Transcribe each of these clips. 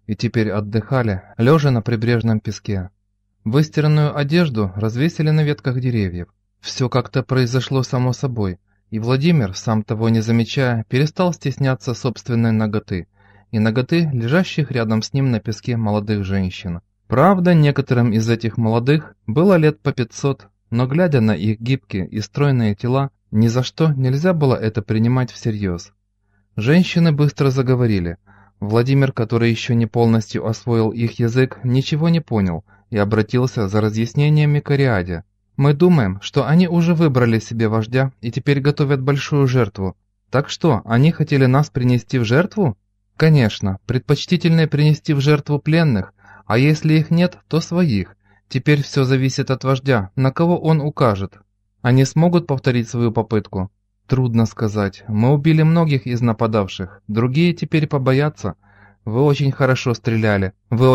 и теперь отдыхали, лежа на прибрежном песке. Выстиранную одежду развесили на ветках деревьев. Все как-то произошло само собой, и Владимир, сам того не замечая, перестал стесняться собственной наготы и наготы лежащих рядом с ним на песке молодых женщин. Правда, некоторым из этих молодых было лет по 500, но глядя на их гибкие и стройные тела, ни за что нельзя было это принимать всерьез. Женщины быстро заговорили. Владимир, который еще не полностью освоил их язык, ничего не понял и обратился за разъяснениями к Ариаде. «Мы думаем, что они уже выбрали себе вождя и теперь готовят большую жертву. Так что, они хотели нас принести в жертву? Конечно, предпочтительнее принести в жертву пленных, а если их нет, то своих. Теперь все зависит от вождя, на кого он укажет. Они смогут повторить свою попытку? Трудно сказать. Мы убили многих из нападавших, другие теперь побоятся. Вы очень хорошо стреляли,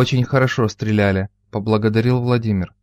поблагодарил Владимир.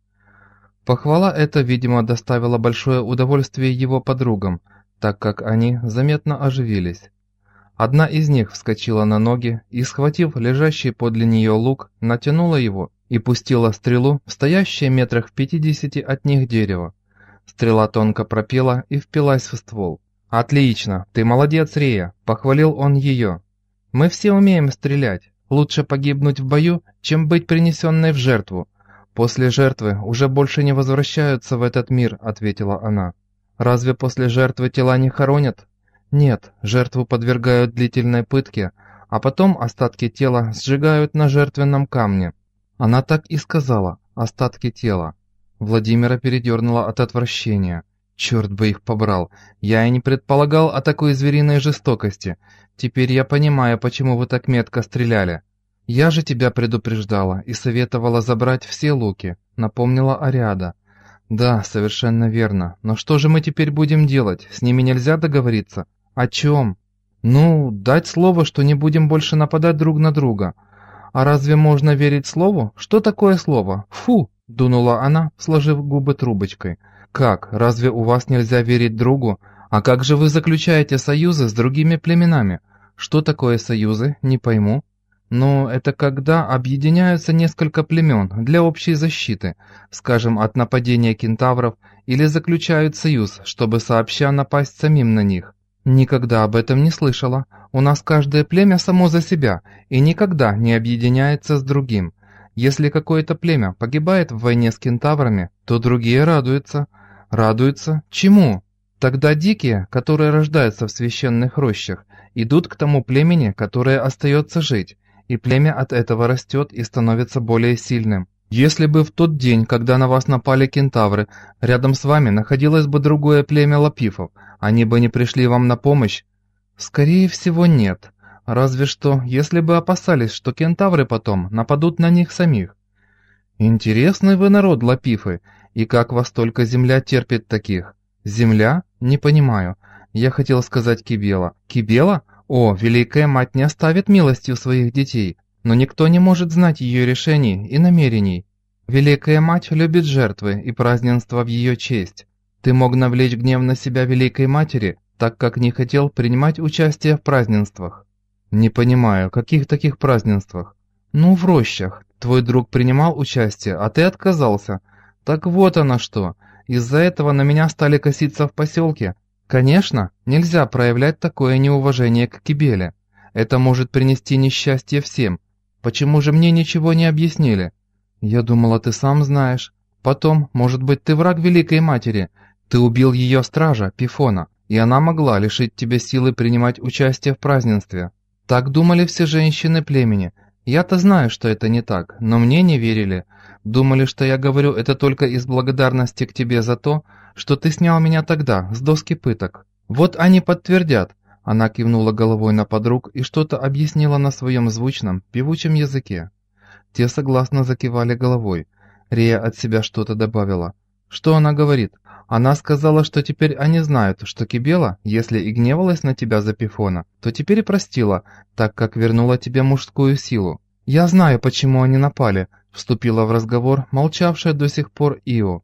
Похвала эта, видимо, доставила большое удовольствие его подругам, так как они заметно оживились. Одна из них вскочила на ноги и, схватив лежащий подле нее лук, натянула его и пустила стрелу в стоящее метрах в 50 от них дерево. Стрела тонко пропела и впилась в ствол. «Отлично, ты молодец, Рея», — похвалил он ее. «Мы все умеем стрелять. Лучше погибнуть в бою, чем быть принесенной в жертву. После жертвы уже больше не возвращаются в этот мир», — ответила она. «Разве после жертвы тела не хоронят?» «Нет, жертву подвергают длительной пытке, а потом остатки тела сжигают на жертвенном камне». Она так и сказала «остатки тела». Владимира передернуло от отвращения. Черт бы их побрал, я и не предполагал о такой звериной жестокости. Теперь я понимаю, почему вы так метко стреляли. Я же тебя предупреждала и советовала забрать все луки, напомнила Ариада. Да, совершенно верно, но что же мы теперь будем делать? С ними нельзя договориться? О чем? Ну, дать слово, что не будем больше нападать друг на друга. А разве можно верить слову? Что такое слово? Фу! Дунула она, сложив губы трубочкой. «Как? Разве у вас нельзя верить другу? А как же вы заключаете союзы с другими племенами? Что такое союзы? Не пойму». «Ну, это когда объединяются несколько племен для общей защиты, скажем, от нападения кентавров, или заключают союз, чтобы сообща напасть самим на них». «Никогда об этом не слышала. У нас каждое племя само за себя и никогда не объединяется с другим. Если какое-то племя погибает в войне с кентаврами, то другие радуются». «Радуются? Чему?» «Тогда дикие, которые рождаются в священных рощах, идут к тому племени, которое остается жить, и племя от этого растет и становится более сильным. Если бы в тот день, когда на вас напали кентавры, рядом с вами находилось бы другое племя лапифов, они бы не пришли вам на помощь?» «Скорее всего, нет. Разве что, если бы опасались, что кентавры потом нападут на них самих». «Интересный вы народ, лапифы, и как вас только земля терпит таких?» «Земля? Не понимаю. Я хотел сказать Кибела». «Кибела? О, Великая Мать не оставит милостью своих детей, но никто не может знать ее решений и намерений. Великая Мать любит жертвы и празднества в ее честь. Ты мог навлечь гнев на себя Великой Матери, так как не хотел принимать участие в празднествах». «Не понимаю, каких таких празднествах?» «Ну, в рощах. Твой друг принимал участие, а ты отказался. Так вот оно что. Из-за этого на меня стали коситься в поселке. Конечно, нельзя проявлять такое неуважение к Кибеле. Это может принести несчастье всем. Почему же мне ничего не объяснили?» «Я думала, ты сам знаешь. Потом, может быть, ты враг Великой Матери. Ты убил ее стража, Пифона, и она могла лишить тебя силы принимать участие в празднестве. Так думали все женщины племени. Я-то знаю, что это не так, но мне не верили. Думали, что я говорю это только из благодарности к тебе за то, что ты снял меня тогда с доски пыток. Вот они подтвердят». Она кивнула головой на подруг и что-то объяснила на своем звучном, певучем языке. Те согласно закивали головой. Рея от себя что-то добавила. «Что она говорит?» «Она сказала, что теперь они знают, что Кибела, если и гневалась на тебя за Пифона, то теперь простила, так как вернула тебе мужскую силу». «Я знаю, почему они напали», — вступила в разговор молчавшая до сих пор Ио.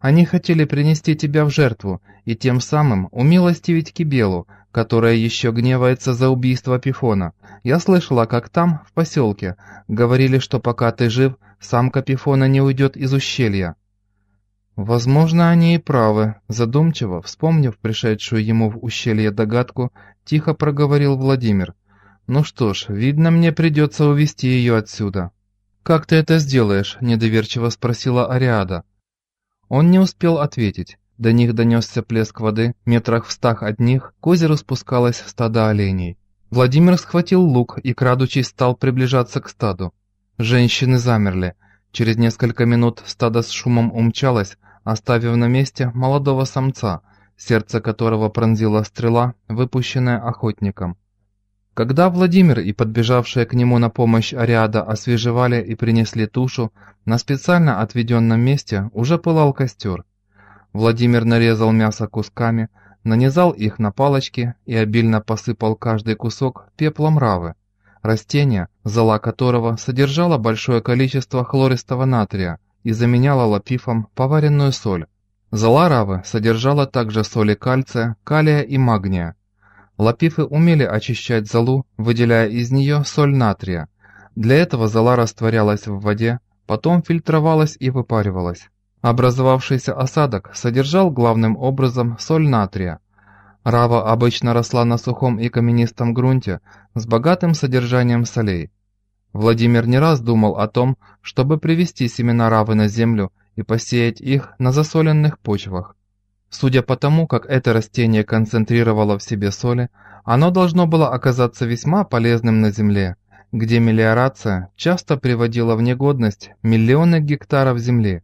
Они хотели принести тебя в жертву и тем самым умилостивить Кибелу, которая еще гневается за убийство Пифона. Я слышала, как там, в поселке, говорили, что пока ты жив, самка Пифона не уйдет из ущелья». «Возможно, они и правы», — задумчиво, вспомнив пришедшую ему в ущелье догадку, тихо проговорил Владимир. «Ну что ж, видно, мне придется увести ее отсюда». «Как ты это сделаешь?» — недоверчиво спросила Ариада. Он не успел ответить. До них донесся плеск воды, метрах в 100 от них к озеру спускалось стадо оленей. Владимир схватил лук и, крадучись, стал приближаться к стаду. Женщины замерли. Через несколько минут стадо с шумом умчалось, оставив на месте молодого самца, сердце которого пронзила стрела, выпущенная охотником. Когда Владимир и подбежавшая к нему на помощь Ариада освежевали и принесли тушу, на специально отведенном месте уже пылал костер. Владимир нарезал мясо кусками, нанизал их на палочки и обильно посыпал каждый кусок пеплом равы, растение, зола которого содержало большое количество хлористого натрия и заменяла лапифом поваренную соль. Зола равы содержала также соли кальция, калия и магния. Лапифы умели очищать золу, выделяя из нее соль натрия. Для этого зола растворялась в воде, потом фильтровалась и выпаривалась. Образовавшийся осадок содержал главным образом соль натрия. Рава обычно росла на сухом и каменистом грунте с богатым содержанием солей. Владимир не раз думал о том, чтобы привести семена равы на землю и посеять их на засоленных почвах. Судя по тому, как это растение концентрировало в себе соли, оно должно было оказаться весьма полезным на земле, где мелиорация часто приводила в негодность миллионы гектаров земли.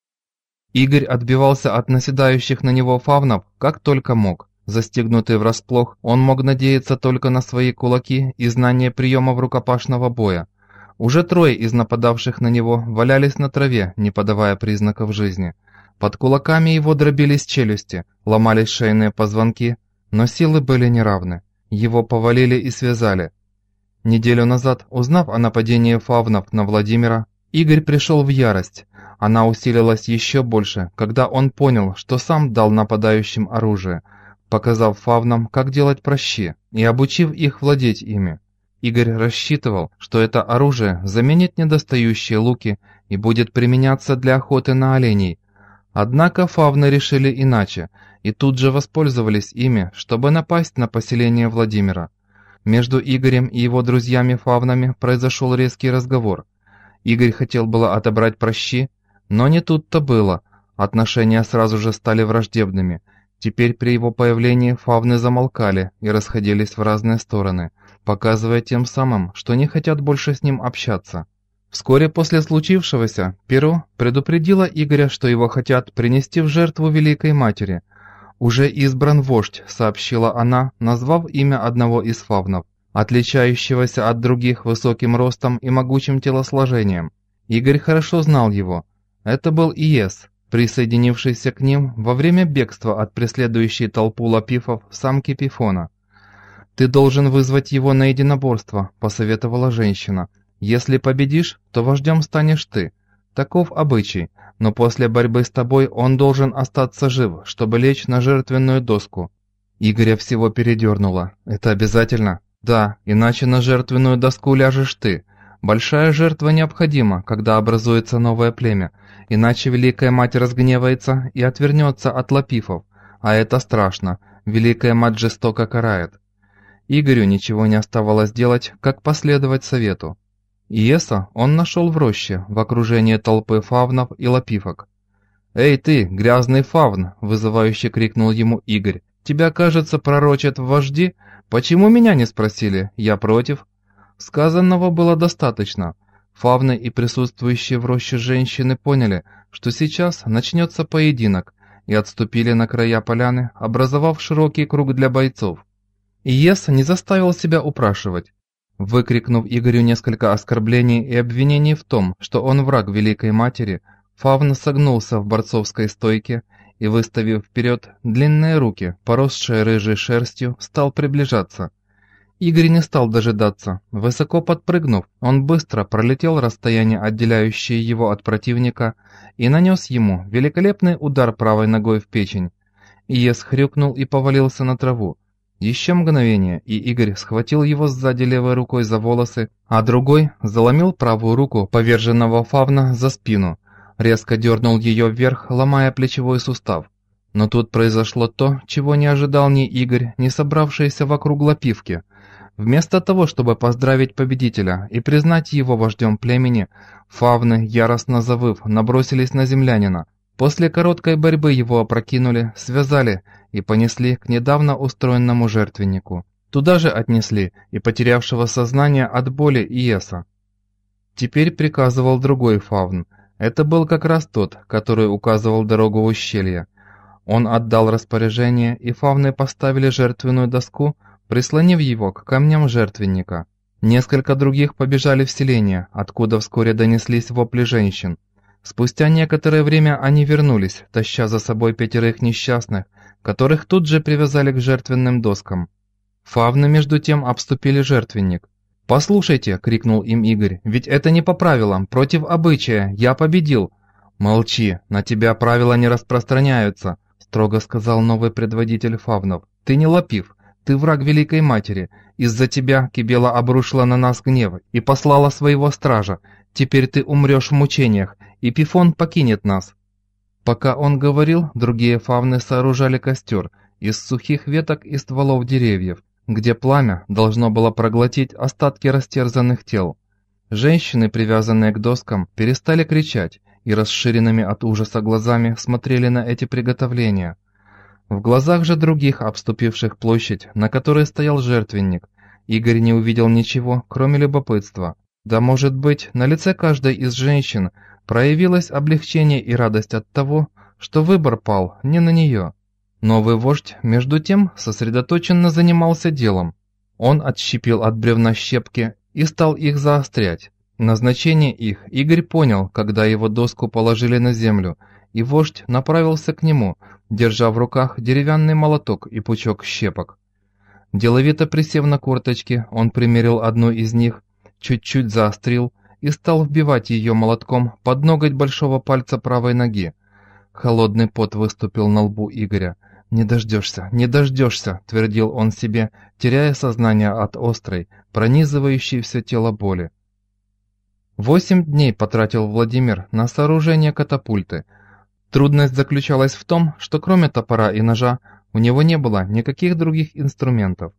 Игорь отбивался от наседающих на него фавнов как только мог. Застигнутый врасплох, он мог надеяться только на свои кулаки и знание приемов рукопашного боя. Уже трое из нападавших на него валялись на траве, не подавая признаков жизни. Под кулаками его дробились челюсти, ломались шейные позвонки, но силы были неравны. Его повалили и связали. Неделю назад, узнав о нападении фавнов на Владимира, Игорь пришел в ярость. Она усилилась еще больше, когда он понял, что сам дал нападающим оружие, показав фавнам, как делать пращи, и обучив их владеть ими. Игорь рассчитывал, что это оружие заменит недостающие луки и будет применяться для охоты на оленей. Однако фавны решили иначе, и тут же воспользовались ими, чтобы напасть на поселение Владимира. Между Игорем и его друзьями-фавнами произошел резкий разговор. Игорь хотел было отобрать пращи, но не тут-то было. Отношения сразу же стали враждебными. Теперь при его появлении фавны замолкали и расходились в разные стороны, показывая тем самым, что не хотят больше с ним общаться. Вскоре после случившегося Перо предупредила Игоря, что его хотят принести в жертву Великой Матери. «Уже избран вождь», — сообщила она, назвав имя одного из фавнов, отличающегося от других высоким ростом и могучим телосложением. Игорь хорошо знал его. Это был Иес, присоединившийся к ним во время бегства от преследующей толпу лапифов самки Пифона. «Ты должен вызвать его на единоборство», — посоветовала женщина. «Если победишь, то вождем станешь ты. Таков обычай, но после борьбы с тобой он должен остаться жив, чтобы лечь на жертвенную доску». Игоря всего передернуло. «Это обязательно?» «Да, иначе на жертвенную доску ляжешь ты. Большая жертва необходима, когда образуется новое племя, иначе Великая Мать разгневается и отвернется от лапифов, а это страшно, Великая Мать жестоко карает». Игорю ничего не оставалось делать, как последовать совету. Иеса он нашел в роще, в окружении толпы фавнов и лапифок. «Эй ты, грязный фавн!» – вызывающе крикнул ему Игорь. «Тебя, кажется, пророчат в вожди? Почему меня не спросили? Я против». Сказанного было достаточно. Фавны и присутствующие в роще женщины поняли, что сейчас начнется поединок, и отступили на края поляны, образовав широкий круг для бойцов. Иес не заставил себя упрашивать. Выкрикнув Игорю несколько оскорблений и обвинений в том, что он враг Великой Матери, фавн согнулся в борцовской стойке и, выставив вперед длинные руки, поросшие рыжей шерстью, стал приближаться. Игорь не стал дожидаться. Высоко подпрыгнув, он быстро пролетел расстояние, отделяющее его от противника, и нанес ему великолепный удар правой ногой в печень. Иес хрюкнул и повалился на траву. Еще мгновение, и Игорь схватил его сзади левой рукой за волосы, а другой заломил правую руку поверженного фавна за спину, резко дернул ее вверх, ломая плечевой сустав. Но тут произошло то, чего не ожидал ни Игорь, ни собравшиеся вокруг лапивки. Вместо того, чтобы поздравить победителя и признать его вождем племени, фавны, яростно завыв, набросились на землянина. После короткой борьбы его опрокинули, связали и понесли к недавно устроенному жертвеннику. Туда же отнесли и потерявшего сознание от боли Иеса. Теперь приказывал другой фавн. Это был как раз тот, который указывал дорогу в ущелье. Он отдал распоряжение, и фавны поставили жертвенную доску, прислонив его к камням жертвенника. Несколько других побежали в селение, откуда вскоре донеслись вопли женщин. Спустя некоторое время они вернулись, таща за собой 5 несчастных, которых тут же привязали к жертвенным доскам. Фавны между тем обступили жертвенник. «Послушайте!» — крикнул им Игорь. «Ведь это не по правилам, против обычая, я победил!» «Молчи, на тебя правила не распространяются», — строго сказал новый предводитель фавнов. «Ты не лапив, ты враг Великой Матери. Из-за тебя Кибела обрушила на нас гнев и послала своего стража. Теперь ты умрешь в мучениях, и Пифон покинет нас». Пока он говорил, другие фавны сооружали костер из сухих веток и стволов деревьев, где пламя должно было проглотить остатки растерзанных тел. Женщины, привязанные к доскам, перестали кричать и расширенными от ужаса глазами смотрели на эти приготовления. В глазах же других, обступивших площадь, на которой стоял жертвенник, Игорь не увидел ничего, кроме любопытства. Да, может быть, на лице каждой из женщин проявилось облегчение и радость от того, что выбор пал не на нее. Новый вождь, между тем, сосредоточенно занимался делом. Он отщепил от бревна щепки и стал их заострять. Назначение их Игорь понял, когда его доску положили на землю, и вождь направился к нему, держа в руках деревянный молоток и пучок щепок. Деловито присев на корточки, он примерил одну из них, чуть-чуть заострил и стал вбивать ее молотком под ноготь большого пальца правой ноги. Холодный пот выступил на лбу Игоря. «Не дождешься, не дождешься», — твердил он себе, теряя сознание от острой, пронизывающей все тело боли. 8 дней потратил Владимир на сооружение катапульты. Трудность заключалась в том, что кроме топора и ножа у него не было никаких других инструментов.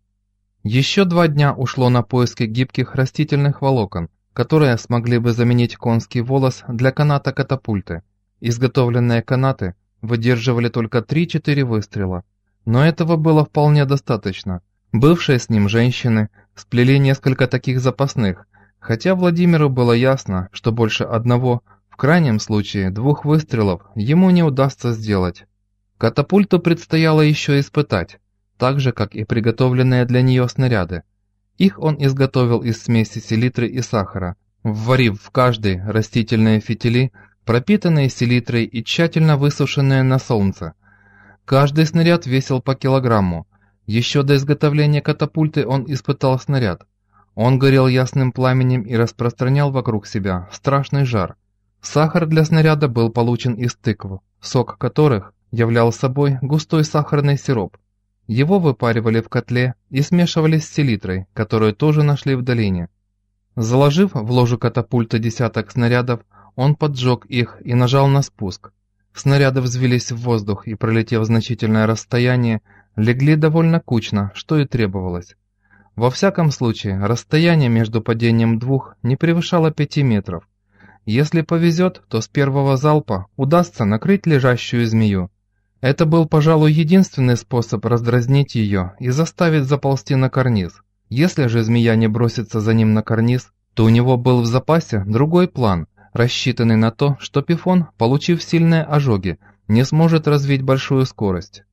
Еще 2 дня ушло на поиски гибких растительных волокон, которые смогли бы заменить конский волос для каната катапульты. Изготовленные канаты выдерживали только 3-4 выстрела, но этого было вполне достаточно. Бывшие с ним женщины сплели несколько таких запасных, хотя Владимиру было ясно, что больше одного, в крайнем случае 2 выстрелов, ему не удастся сделать. Катапульту предстояло еще испытать, так же, как и приготовленные для нее снаряды. Их он изготовил из смеси селитры и сахара, вварив в каждый растительные фитили, пропитанные селитрой и тщательно высушенные на солнце. Каждый снаряд весил по килограмму. Еще до изготовления катапульты он испытал снаряд. Он горел ясным пламенем и распространял вокруг себя страшный жар. Сахар для снаряда был получен из тыкв, сок которых являл собой густой сахарный сироп. Его выпаривали в котле и смешивали с селитрой, которую тоже нашли в долине. Заложив в ложу катапульты десяток снарядов, он поджег их и нажал на спуск. Снаряды взвились в воздух и, пролетев значительное расстояние, легли довольно кучно, что и требовалось. Во всяком случае, расстояние между падением 2 не превышало 5 метров. Если повезет, то с первого залпа удастся накрыть лежащую змею. Это был, пожалуй, единственный способ раздразнить ее и заставить заползти на карниз. Если же змея не бросится за ним на карниз, то у него был в запасе другой план, рассчитанный на то, что Пифон, получив сильные ожоги, не сможет развить большую скорость.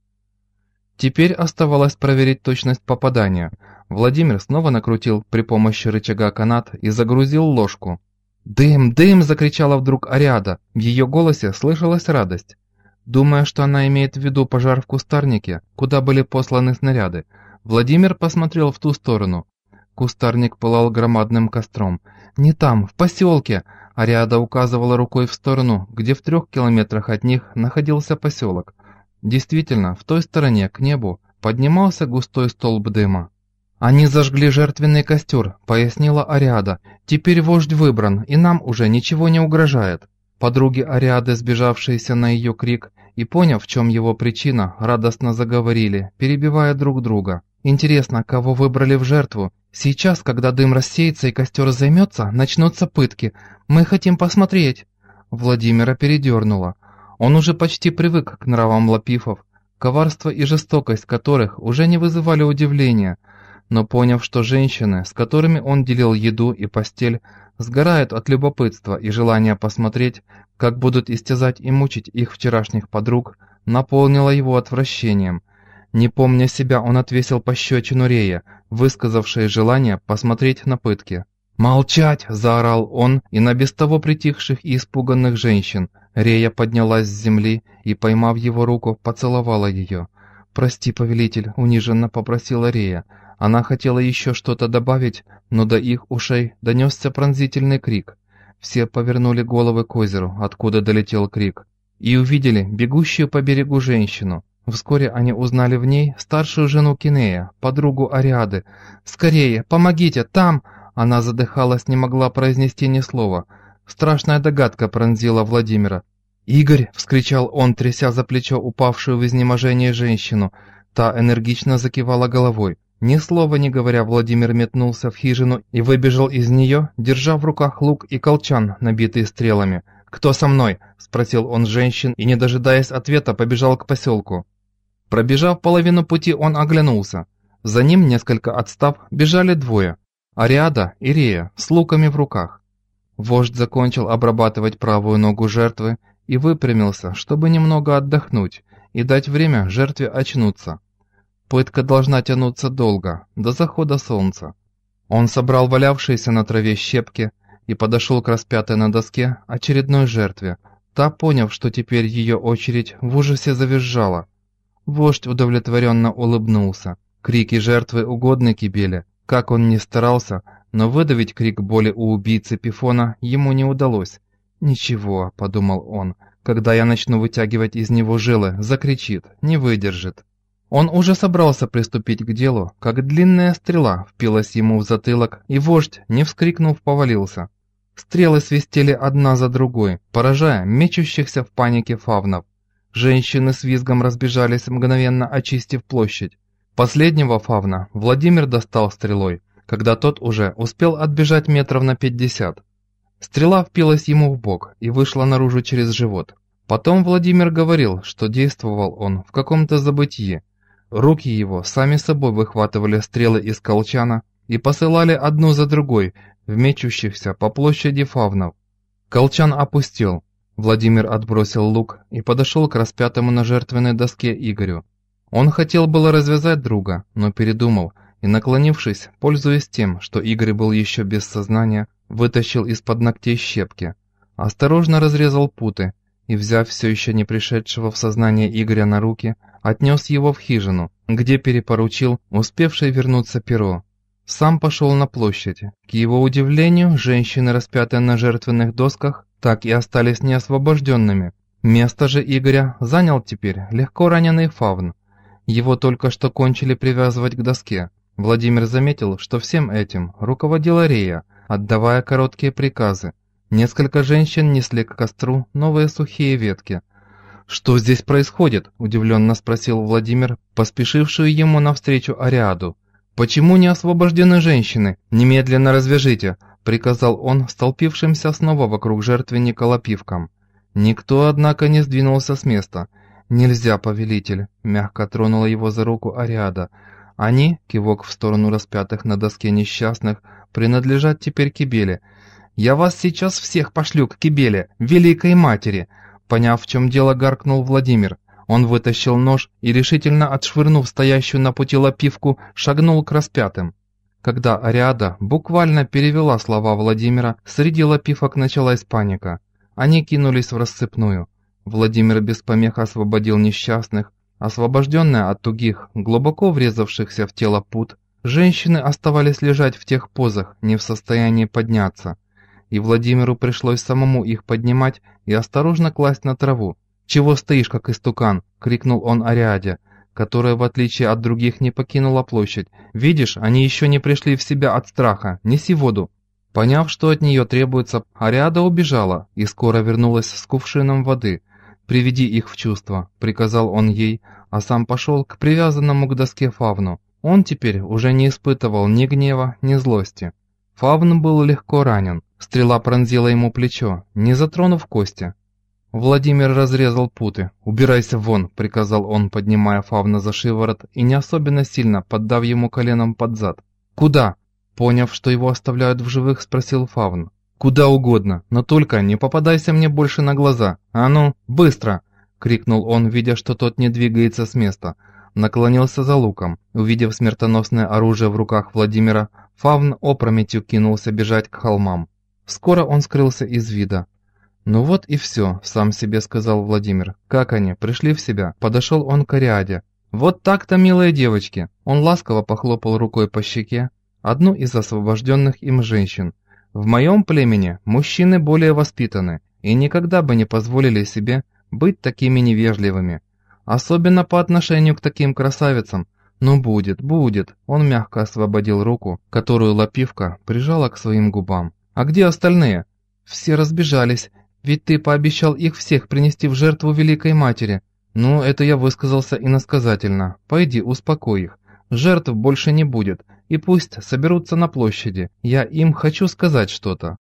Теперь оставалось проверить точность попадания. Владимир снова накрутил при помощи рычага канат и загрузил ложку. «Дым! Дым!» – закричала вдруг Ариада. В ее голосе слышалась радость. Думая, что она имеет в виду пожар в кустарнике, куда были посланы снаряды, Владимир посмотрел в ту сторону. Кустарник пылал громадным костром. «Не там, в поселке!» Ариада указывала рукой в сторону, где в 3 километрах от них находился поселок. Действительно, в той стороне, к небу, поднимался густой столб дыма. «Они зажгли жертвенный костер», — пояснила Ариада. «Теперь вождь выбран, и нам уже ничего не угрожает». Подруги Ариады, сбежавшиеся на ее крик, и поняв, в чем его причина, радостно заговорили, перебивая друг друга. «Интересно, кого выбрали в жертву? Сейчас, когда дым рассеется и костер займется, начнутся пытки. Мы хотим посмотреть». Владимира передернуло. Он уже почти привык к нравам лапифов, коварство и жестокость которых уже не вызывали удивления. Но поняв, что женщины, с которыми он делил еду и постель, сгорают от любопытства и желания посмотреть, как будут истязать и мучить их вчерашних подруг, наполнило его отвращением. Не помня себя, он отвесил пощечину Рее, высказавшей желание посмотреть на пытки. «Молчать!» – заорал он, и на без того притихших и испуганных женщин. Рея поднялась с земли и, поймав его руку, поцеловала ее. «Прости, повелитель», – униженно попросила Рея. Она хотела еще что-то добавить, но до их ушей донесся пронзительный крик. Все повернули головы к озеру, откуда долетел крик, и увидели бегущую по берегу женщину. Вскоре они узнали в ней старшую жену Кинея, подругу Ариады. «Скорее, помогите, там!» Она задыхалась, не могла произнести ни слова. Страшная догадка пронзила Владимира. «Игорь!» — вскричал он, тряся за плечо упавшую в изнеможении женщину. Та энергично закивала головой. Ни слова не говоря, Владимир метнулся в хижину и выбежал из нее, держа в руках лук и колчан, набитый стрелами. «Кто со мной?» – спросил он женщин и, не дожидаясь ответа, побежал к поселку. Пробежав половину пути, он оглянулся. За ним, несколько отстав, бежали двое – Ариада и Рея с луками в руках. Вождь закончил обрабатывать правую ногу жертвы и выпрямился, чтобы немного отдохнуть и дать время жертве очнуться. Пытка должна тянуться долго, до захода солнца. Он собрал валявшиеся на траве щепки и подошел к распятой на доске очередной жертве. Та, поняв, что теперь ее очередь, в ужасе завизжала. Вождь удовлетворенно улыбнулся. Крики жертвы угодны Кибеле. Как он ни старался, но выдавить крик боли у убийцы Пифона ему не удалось. «Ничего», — подумал он, — «когда я начну вытягивать из него жилы, закричит, не выдержит». Он уже собрался приступить к делу, как длинная стрела впилась ему в затылок, и вождь, не вскрикнув, повалился. Стрелы свистели одна за другой, поражая мечущихся в панике фавнов. Женщины с визгом разбежались, мгновенно очистив площадь. Последнего фавна Владимир достал стрелой, когда тот уже успел отбежать метров на 50. Стрела впилась ему в бок и вышла наружу через живот. Потом Владимир говорил, что действовал он в каком-то забытье. Руки его сами собой выхватывали стрелы из колчана и посылали одну за другой в мечущихся по площади фавнов. Колчан опустел. Владимир отбросил лук и подошел к распятому на жертвенной доске Игорю. Он хотел было развязать друга, но передумал и, наклонившись, пользуясь тем, что Игорь был еще без сознания, вытащил из-под ногтей щепки, осторожно разрезал путы и, взяв все еще не пришедшего в сознание Игоря на руки, отнес его в хижину, где перепоручил успевший вернуться перо. Сам пошел на площадь. К его удивлению, женщины, распятые на жертвенных досках, так и остались неосвобожденными. Место же Игоря занял теперь легко раненый фавн. Его только что кончили привязывать к доске. Владимир заметил, что всем этим руководила Рея, отдавая короткие приказы. Несколько женщин несли к костру новые сухие ветки. «Что здесь происходит?» – удивленно спросил Владимир, поспешившую ему навстречу Ариаду. «Почему не освобождены женщины? Немедленно развяжите!» – приказал он столпившимся снова вокруг жертвенника лапивкам. Никто, однако, не сдвинулся с места. «Нельзя, повелитель!» – мягко тронула его за руку Ариада. «Они, кивок в сторону распятых на доске несчастных, принадлежат теперь Кибеле. Я вас сейчас всех пошлю к Кибеле, Великой Матери!» Поняв, в чем дело, гаркнул Владимир. Он вытащил нож и, решительно отшвырнув стоящую на пути лапивку, шагнул к распятым. Когда Ариада буквально перевела слова Владимира, среди лапивок началась паника. Они кинулись в рассыпную. Владимир без помех освободил несчастных. Освобожденная от тугих, глубоко врезавшихся в тело пут, Женщины оставались лежать в тех позах, не в состоянии подняться, и Владимиру пришлось самому их поднимать и осторожно класть на траву. «Чего стоишь, как истукан?» — крикнул он Ариаде, которая, в отличие от других, не покинула площадь. «Видишь, они еще не пришли в себя от страха. Неси воду!» Поняв, что от нее требуется, Ариада убежала и скоро вернулась с кувшином воды. «Приведи их в чувство», — приказал он ей, а сам пошел к привязанному к доске фавну. Он теперь уже не испытывал ни гнева, ни злости. Фавн был легко ранен. Стрела пронзила ему плечо, не затронув кости. Владимир разрезал путы. «Убирайся вон», — приказал он, поднимая фавна за шиворот и не особенно сильно поддав ему коленом под зад. «Куда?» — поняв, что его оставляют в живых, спросил фавн. «Куда угодно, но только не попадайся мне больше на глаза. А ну, быстро!» — крикнул он, видя, что тот не двигается с места. Наклонился за луком. Увидев смертоносное оружие в руках Владимира, фавн опрометью кинулся бежать к холмам. Скоро он скрылся из вида. «Ну вот и все», — сам себе сказал Владимир. «Как они, пришли в себя?» Подошел он к Ариаде. «Вот так-то, милые девочки!» Он ласково похлопал рукой по щеке одну из освобожденных им женщин. «В моем племени мужчины более воспитаны и никогда бы не позволили себе быть такими невежливыми. Особенно по отношению к таким красавицам. Ну будет, будет!» Он мягко освободил руку, которую Лапивка прижала к своим губам. «А где остальные?» «Все разбежались, ведь ты пообещал их всех принести в жертву Великой Матери». «Ну, это я высказался иносказательно. Пойди, успокой их. Жертв больше не будет, и пусть соберутся на площади. Я им хочу сказать что-то».